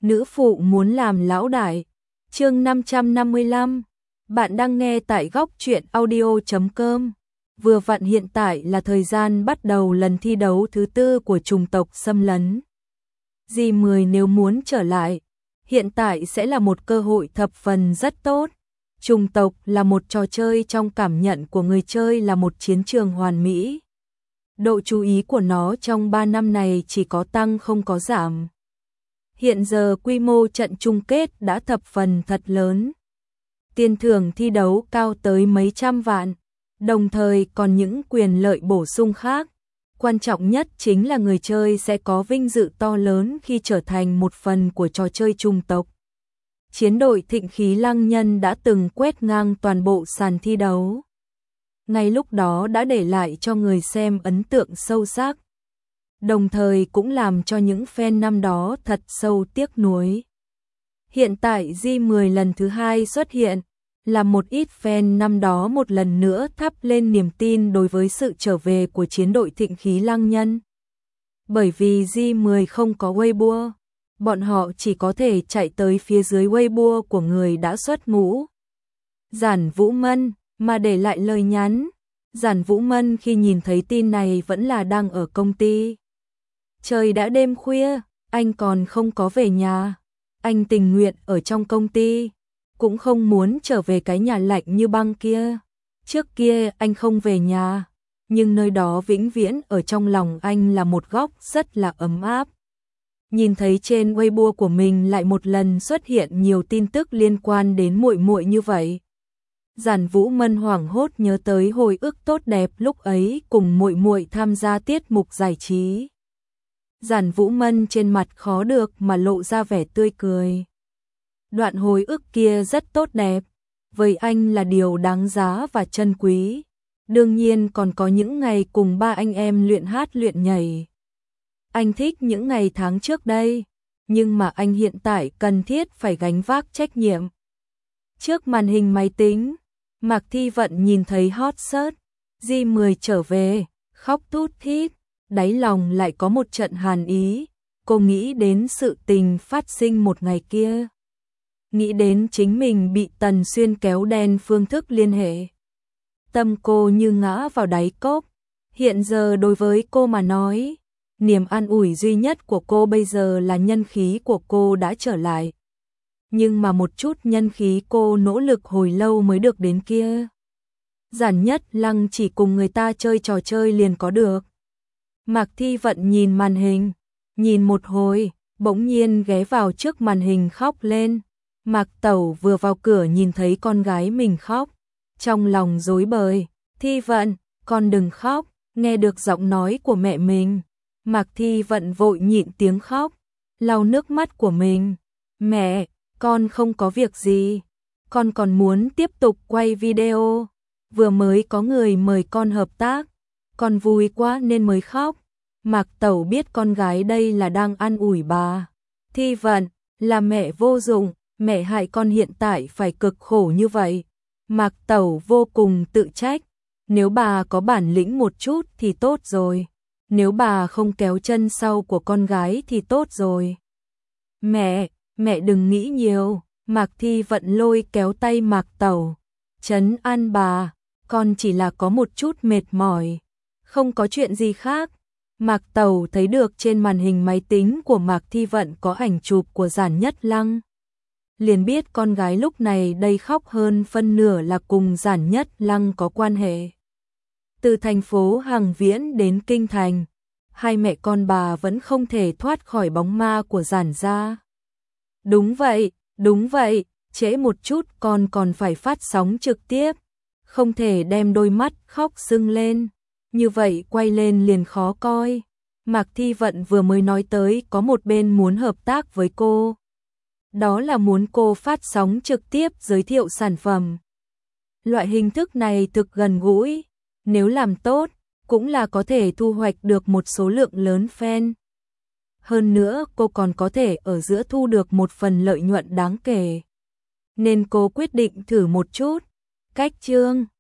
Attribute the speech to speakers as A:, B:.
A: nữ phụ muốn làm lão đại. Chương 555. Bạn đang nghe tại góc truyện audio.com. Vừa vặn hiện tại là thời gian bắt đầu lần thi đấu thứ 4 của chủng tộc xâm lấn. G10 nếu muốn trở lại, hiện tại sẽ là một cơ hội thập phần rất tốt. Chủng tộc là một trò chơi trong cảm nhận của người chơi là một chiến trường hoàn mỹ. Độ chú ý của nó trong 3 năm này chỉ có tăng không có giảm. Hiện giờ quy mô trận chung kết đã thập phần thật lớn. Tiền thưởng thi đấu cao tới mấy trăm vạn, đồng thời còn những quyền lợi bổ sung khác. Quan trọng nhất chính là người chơi sẽ có vinh dự to lớn khi trở thành một phần của trò chơi chủng tộc. Chiến đội Thịnh Khí Lăng Nhân đã từng quét ngang toàn bộ sàn thi đấu. Ngay lúc đó đã để lại cho người xem ấn tượng sâu sắc. Đồng thời cũng làm cho những fan năm đó thật sâu tiếc nuối. Hiện tại G10 lần thứ 2 xuất hiện, là một ít fan năm đó một lần nữa thắp lên niềm tin đối với sự trở về của chiến đội Thịnh Khí Lăng Nhân. Bởi vì G10 không có Weibo, bọn họ chỉ có thể chạy tới phía dưới Weibo của người đã xuất ngũ. Giản Vũ Mân, mà để lại lời nhắn. Giản Vũ Mân khi nhìn thấy tin này vẫn là đang ở công ty. Trời đã đêm khuya, anh còn không có về nhà. Anh tình nguyện ở trong công ty, cũng không muốn trở về cái nhà lạnh như băng kia. Trước kia anh không về nhà, nhưng nơi đó vĩnh viễn ở trong lòng anh là một góc rất là ấm áp. Nhìn thấy trên Weibo của mình lại một lần xuất hiện nhiều tin tức liên quan đến muội muội như vậy. Giản Vũ Mân hoảng hốt nhớ tới hồi ức tốt đẹp lúc ấy cùng muội muội tham gia tiết mục giải trí. Giản Vũ Mân trên mặt khó được mà lộ ra vẻ tươi cười. Đoạn hồi ức kia rất tốt đẹp, với anh là điều đáng giá và trân quý. Đương nhiên còn có những ngày cùng ba anh em luyện hát luyện nhảy. Anh thích những ngày tháng trước đây, nhưng mà anh hiện tại cần thiết phải gánh vác trách nhiệm. Trước màn hình máy tính, Mạc Thi Vận nhìn thấy hot search, G10 trở về, khóc thút thít, đáy lòng lại có một trận hàn ý. Cô nghĩ đến sự tình phát sinh một ngày kia. Nghĩ đến chính mình bị Tần Xuyên kéo đen phương thức liên hệ. Tâm cô như ngã vào đáy cốc. Hiện giờ đối với cô mà nói, niềm an ủi duy nhất của cô bây giờ là nhân khí của cô đã trở lại. Nhưng mà một chút nhân khí cô nỗ lực hồi lâu mới được đến kia. Giản Nhất Lăng chỉ cùng người ta chơi trò chơi liền có được. Mạc Thi Vận nhìn màn hình, nhìn một hồi, bỗng nhiên ghé vào trước màn hình khóc lên. Mạc Tẩu vừa vào cửa nhìn thấy con gái mình khóc, trong lòng rối bời. Thi Vận, con đừng khóc. Nghe được giọng nói của mẹ mình, Mạc Thi Vận vội nhịn tiếng khóc, lau nước mắt của mình. Mẹ, con không có việc gì, con còn muốn tiếp tục quay video. Vừa mới có người mời con hợp tác, con vui quá nên mới khóc. Mạc Tẩu biết con gái đây là đang an ủi bà. Thi Vận, là mẹ vô dụng, mẹ hại con hiện tại phải cực khổ như vậy. Mạc Tẩu vô cùng tự trách. Nếu bà có bản lĩnh một chút thì tốt rồi. Nếu bà không kéo chân sau của con gái thì tốt rồi. Mẹ đừng nghĩ nhiều. Mạc Thi Vận lôi kéo tay Mạc Tẩu. Trấn an bà, con chỉ là có một chút mệt mỏi. Không có chuyện gì khác. Mạc Tẩu thấy được trên màn hình máy tính của Mạc Thi Vận có ảnh chụp của Giản Nhất Lăng. Liền biết con gái lúc này đây khóc hơn phân nửa là cùng Giản Nhất Lăng có quan hệ. Từ thành phố Hằng Viễn đến Kinh Thành, hai mẹ con bà vẫn không thể thoát khỏi bóng ma của Giản gia. Đúng vậy, trễ một chút con còn phải phát sóng trực tiếp, không thể đem đôi mắt khóc sưng lên, như vậy quay lên liền khó coi. Mạc Thi Vận vừa mới nói tới có một bên muốn hợp tác với cô. Đó là muốn cô phát sóng trực tiếp giới thiệu sản phẩm. Loại hình thức này thực gần gũi, nếu làm tốt, cũng là có thể thu hoạch được một số lượng lớn fan. Hơn nữa cô còn có thể ở giữa thu được một phần lợi nhuận đáng kể. Nên cô quyết định thử một chút. Cách chương